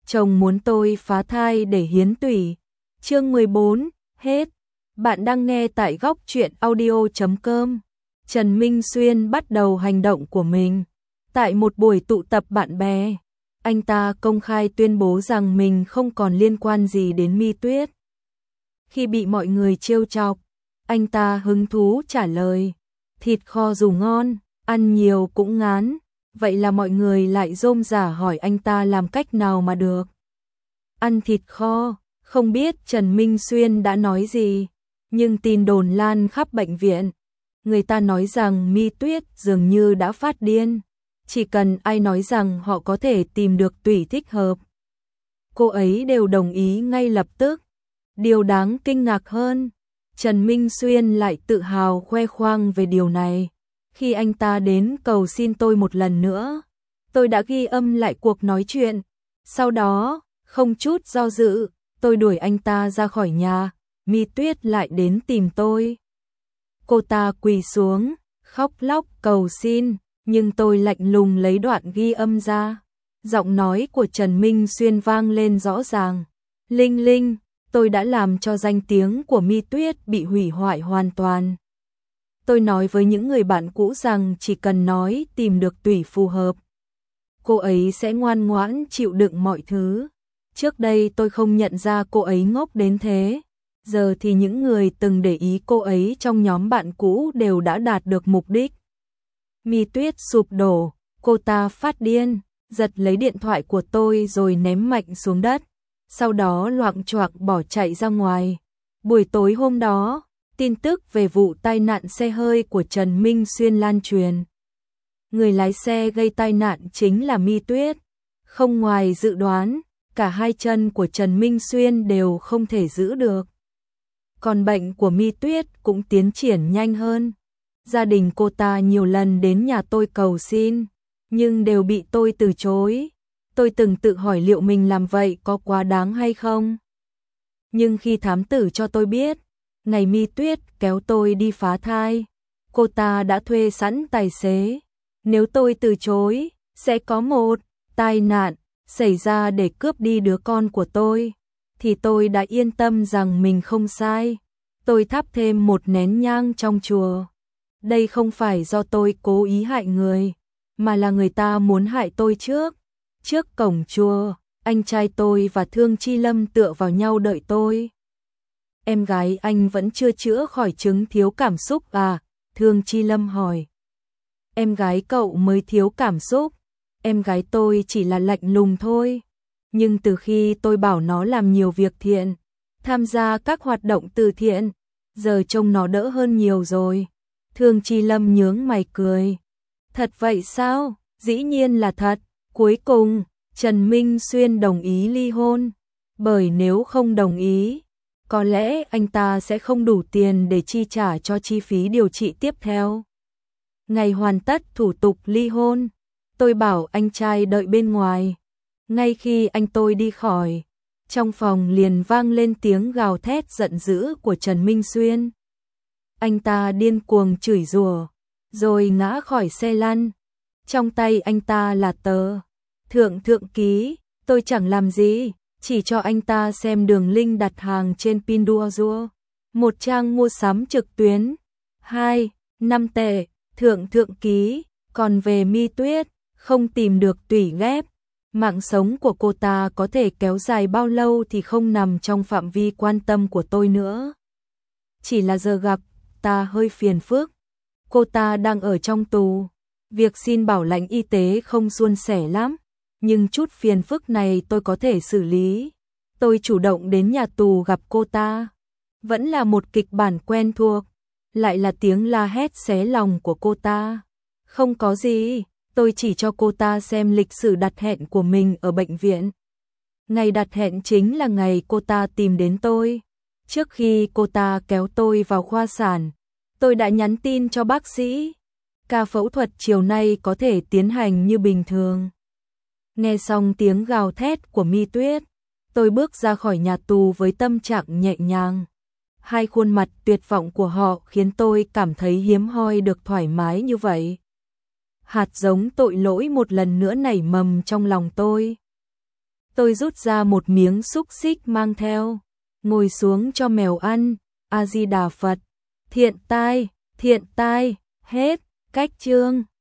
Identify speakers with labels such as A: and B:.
A: chồng muốn tôi phá thai để hiến tủy. Chương 14, hết. Bạn đang nghe tại góc truyện audio.com. Trần Minh Xuyên bắt đầu hành động của mình. Tại một buổi tụ tập bạn bè, anh ta công khai tuyên bố rằng mình không còn liên quan gì đến Mi Tuyết. Khi bị mọi người trêu chọc, anh ta hứng thú trả lời, thịt kho dù ngon, ăn nhiều cũng ngán. Vậy là mọi người lại rôm rả hỏi anh ta làm cách nào mà được ăn thịt kho. Không biết Trần Minh Xuyên đã nói gì, nhưng tin đồn lan khắp bệnh viện. Người ta nói rằng Mi Tuyết dường như đã phát điên. Chỉ cần ai nói rằng họ có thể tìm được tủy thích hợp, cô ấy đều đồng ý ngay lập tức. Điều đáng kinh ngạc hơn, Trần Minh Xuyên lại tự hào khoe khoang về điều này. Khi anh ta đến cầu xin tôi một lần nữa, tôi đã ghi âm lại cuộc nói chuyện. Sau đó, không chút do dự, tôi đuổi anh ta ra khỏi nhà. Mi Tuyết lại đến tìm tôi. Cô ta quỳ xuống, khóc lóc cầu xin, nhưng tôi lạnh lùng lấy đoạn ghi âm ra. Giọng nói của Trần Minh Xuyên vang lên rõ ràng. Linh Linh, tôi đã làm cho danh tiếng của Mi Tuyết bị hủy hoại hoàn toàn. Tôi nói với những người bạn cũ rằng chỉ cần nói tìm được tủy phù hợp, cô ấy sẽ ngoan ngoãn chịu đựng mọi thứ. Trước đây tôi không nhận ra cô ấy ngốc đến thế. Giờ thì những người từng để ý cô ấy trong nhóm bạn cũ đều đã đạt được mục đích. Mi Tuyết sụp đổ, cô ta phát điên, giật lấy điện thoại của tôi rồi ném mạnh xuống đất. Sau đó loạng choạng bỏ chạy ra ngoài. Buổi tối hôm đó, tin tức về vụ tai nạn xe hơi của Trần Minh Xuyên lan truyền. Người lái xe gây tai nạn chính là Mi Tuyết. Không ngoài dự đoán, cả hai chân của Trần Minh Xuyên đều không thể giữ được. Còn bệnh của Mi Tuyết cũng tiến triển nhanh hơn. Gia đình cô ta nhiều lần đến nhà tôi cầu xin, nhưng đều bị tôi từ chối. Tôi từng tự hỏi liệu mình làm vậy có quá đáng hay không. Nhưng khi thám tử cho tôi biết, ngày Mi Tuyết kéo tôi đi phá thai, cô ta đã thuê sẵn tài xế. Nếu tôi từ chối, sẽ có một tai nạn xảy ra để cướp đi đứa con của tôi, thì tôi đã yên tâm rằng mình không sai. Tôi thắp thêm một nén nhang trong chùa. Đây không phải do tôi cố ý hại người, mà là người ta muốn hại tôi trước. Trước cổng chùa, anh trai tôi và Thương Chi Lâm tựa vào nhau đợi tôi. Em gái anh vẫn chưa chữa khỏi chứng thiếu cảm xúc à? Thương Chi Lâm hỏi. Em gái cậu mới thiếu cảm xúc. Em gái tôi chỉ là lạnh lùng thôi. Nhưng từ khi tôi bảo nó làm nhiều việc thiện, tham gia các hoạt động từ thiện, giờ trông nó đỡ hơn nhiều rồi. Thương Chi Lâm nhướng mày cười. Thật vậy sao? Dĩ nhiên là thật. Cuối cùng, Trần Minh Xuyên đồng ý ly hôn. Bởi nếu không đồng ý, có lẽ anh ta sẽ không đủ tiền để chi trả cho chi phí điều trị tiếp theo. Ngày hoàn tất thủ tục ly hôn, tôi bảo anh trai đợi bên ngoài. Ngay khi anh tôi đi khỏi, trong phòng liền vang lên tiếng gào thét giận dữ của Trần Minh Xuyên. Anh ta điên cuồng chửi rủa, rồi ngã khỏi xe lăn. Trong tay anh ta là tờ thượng ký. Tôi chẳng làm gì, chỉ cho anh ta xem đường link đặt hàng trên Pinduoduo, một trang mua sắm trực tuyến. 5 tệ, thượng ký. Còn về Mi Tuyết, không tìm được tủy ghép, mạng sống của cô ta có thể kéo dài bao lâu thì không nằm trong phạm vi quan tâm của tôi nữa. Chỉ là giờ gặp ta hơi phiền phức. Cô ta đang ở trong tù, việc xin bảo lãnh y tế không suôn sẻ lắm, nhưng chút phiền phức này tôi có thể xử lý. Tôi chủ động đến nhà tù gặp cô ta. Vẫn là một kịch bản quen thuộc, lại là tiếng la hét xé lòng của cô ta. Không có gì, tôi chỉ cho cô ta xem lịch sử đặt hẹn của mình ở bệnh viện. Ngày đặt hẹn chính là ngày cô ta tìm đến tôi. Trước khi cô ta kéo tôi vào khoa sản, tôi đã nhắn tin cho bác sĩ. Ca phẫu thuật chiều nay có thể tiến hành như bình thường. Nghe xong tiếng gào thét của Mi Tuyết, tôi bước ra khỏi nhà tù với tâm trạng nhẹ nhàng. Hai khuôn mặt tuyệt vọng của họ khiến tôi cảm thấy hiếm hoi được thoải mái như vậy. Hạt giống tội lỗi một lần nữa nảy mầm trong lòng tôi. Tôi rút ra một miếng xúc xích mang theo, ngồi xuống cho mèo ăn. A Di Đà Phật. Thiện tai, hết. Cách chương